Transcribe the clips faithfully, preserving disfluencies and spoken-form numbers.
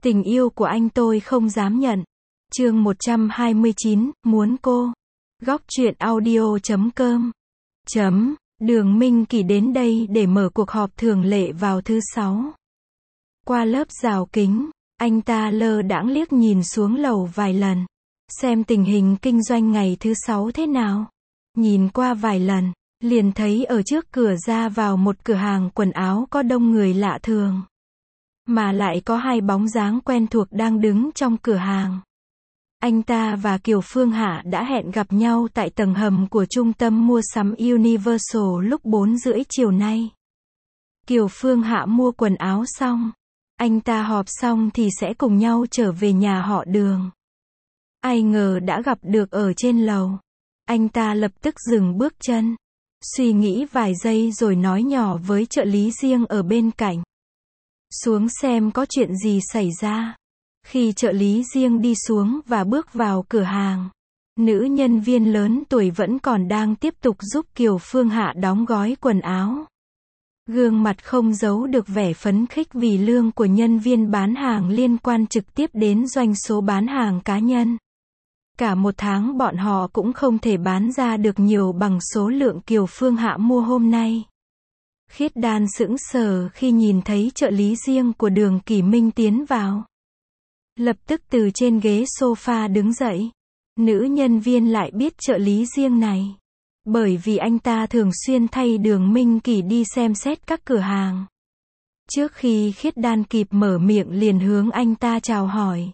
Tình yêu của anh tôi không dám nhận. Chương một trăm hai mươi chín, muốn cô. Góc truyện audio chấm com. Chấm. Đường Minh Kỳ đến đây để mở cuộc họp thường lệ vào thứ sáu. Qua lớp rào kính, anh ta lơ đãng liếc nhìn xuống lầu vài lần. Xem tình hình kinh doanh ngày thứ sáu thế nào. Nhìn qua vài lần, liền thấy ở trước cửa ra vào một cửa hàng quần áo có đông người lạ thường. Mà lại có hai bóng dáng quen thuộc đang đứng trong cửa hàng. Anh ta và Kiều Phương Hạ đã hẹn gặp nhau tại tầng hầm của trung tâm mua sắm Universal lúc bốn rưỡi chiều nay. Kiều Phương Hạ mua quần áo xong. Anh ta họp xong thì sẽ cùng nhau trở về nhà họ Đường. Ai ngờ đã gặp được ở trên lầu. Anh ta lập tức dừng bước chân. Suy nghĩ vài giây rồi nói nhỏ với trợ lý riêng ở bên cạnh. Xuống xem có chuyện gì xảy ra. Khi trợ lý riêng đi xuống và bước vào cửa hàng, nữ nhân viên lớn tuổi vẫn còn đang tiếp tục giúp Kiều Phương Hạ đóng gói quần áo. Gương mặt không giấu được vẻ phấn khích vì lương của nhân viên bán hàng liên quan trực tiếp đến doanh số bán hàng cá nhân. Cả một tháng bọn họ cũng không thể bán ra được nhiều bằng số lượng Kiều Phương Hạ mua hôm nay. Khiết Đan sững sờ khi nhìn thấy trợ lý riêng của Đường Kỳ Minh tiến vào. Lập tức từ trên ghế sofa đứng dậy. Nữ nhân viên lại biết trợ lý riêng này. Bởi vì anh ta thường xuyên thay Đường Minh Kỳ đi xem xét các cửa hàng. Trước khi Khiết Đan kịp mở miệng liền hướng anh ta chào hỏi.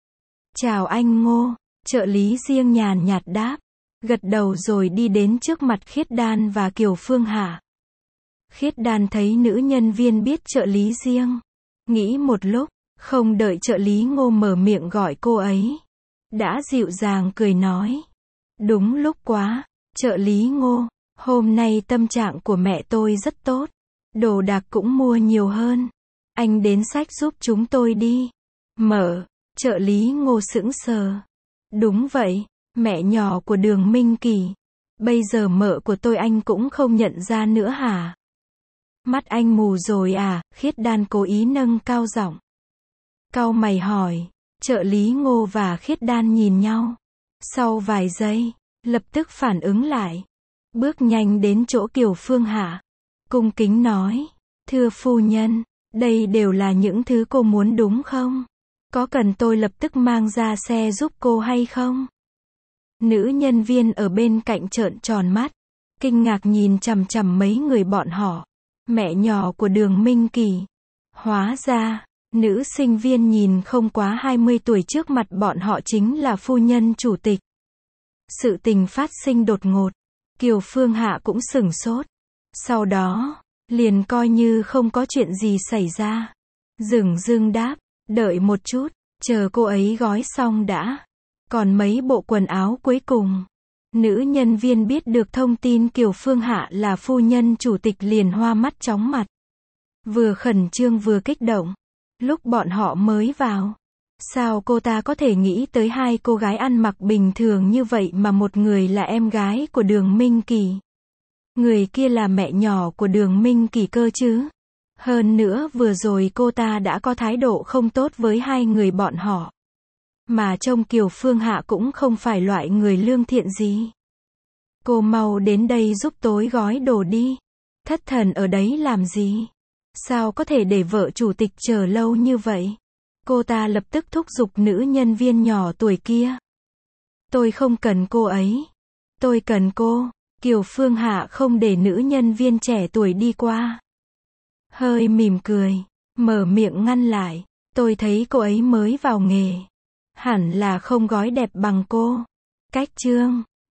Chào anh Ngô, trợ lý riêng nhàn nhạt đáp. Gật đầu rồi đi đến trước mặt Khiết Đan và Kiều Phương Hạ. Khiết Đan thấy nữ nhân viên biết trợ lý riêng. Nghĩ một lúc, không đợi trợ lý Ngô mở miệng gọi cô ấy. Đã dịu dàng cười nói. Đúng lúc quá, trợ lý Ngô, hôm nay tâm trạng của mẹ tôi rất tốt. Đồ đạc cũng mua nhiều hơn. Anh đến xách giúp chúng tôi đi. Mở, trợ lý Ngô sững sờ. Đúng vậy, mẹ nhỏ của Đường Minh Kỳ. Bây giờ mợ của tôi anh cũng không nhận ra nữa hả? Mắt anh mù rồi à? Khiết Đan cố ý nâng cao giọng. Cau mày hỏi. Trợ lý Ngô và Khiết Đan nhìn nhau. Sau vài giây, lập tức phản ứng lại. Bước nhanh đến chỗ Kiều Phương Hạ. Cung kính nói. Thưa phu nhân, đây đều là những thứ cô muốn đúng không? Có cần tôi lập tức mang ra xe giúp cô hay không? Nữ nhân viên ở bên cạnh trợn tròn mắt. Kinh ngạc nhìn chằm chằm mấy người bọn họ. Mẹ nhỏ của Đường Minh Kỳ. Hóa ra, nữ sinh viên nhìn không quá hai mươi tuổi trước mặt bọn họ chính là phu nhân chủ tịch. Sự tình phát sinh đột ngột. Kiều Phương Hạ cũng sửng sốt. Sau đó, liền coi như không có chuyện gì xảy ra. Dửng dưng đáp, đợi một chút, chờ cô ấy gói xong đã. Còn mấy bộ quần áo cuối cùng. Nữ nhân viên biết được thông tin Kiều Phương Hạ là phu nhân chủ tịch liền hoa mắt chóng mặt. Vừa khẩn trương vừa kích động. Lúc bọn họ mới vào. Sao cô ta có thể nghĩ tới hai cô gái ăn mặc bình thường như vậy mà một người là em gái của Đường Minh Kỳ. Người kia là mẹ nhỏ của Đường Minh Kỳ cơ chứ. Hơn nữa vừa rồi cô ta đã có thái độ không tốt với hai người bọn họ. Mà trông Kiều Phương Hạ cũng không phải loại người lương thiện gì. Cô mau đến đây giúp tối gói đồ đi. Thất thần ở đấy làm gì? Sao có thể để vợ chủ tịch chờ lâu như vậy? Cô ta lập tức thúc giục nữ nhân viên nhỏ tuổi kia. Tôi không cần cô ấy. Tôi cần cô. Kiều Phương Hạ không để nữ nhân viên trẻ tuổi đi qua. Hơi mỉm cười. Mở miệng ngăn lại. Tôi thấy cô ấy mới vào nghề. Hẳn là không gói đẹp bằng cô. Cách chương.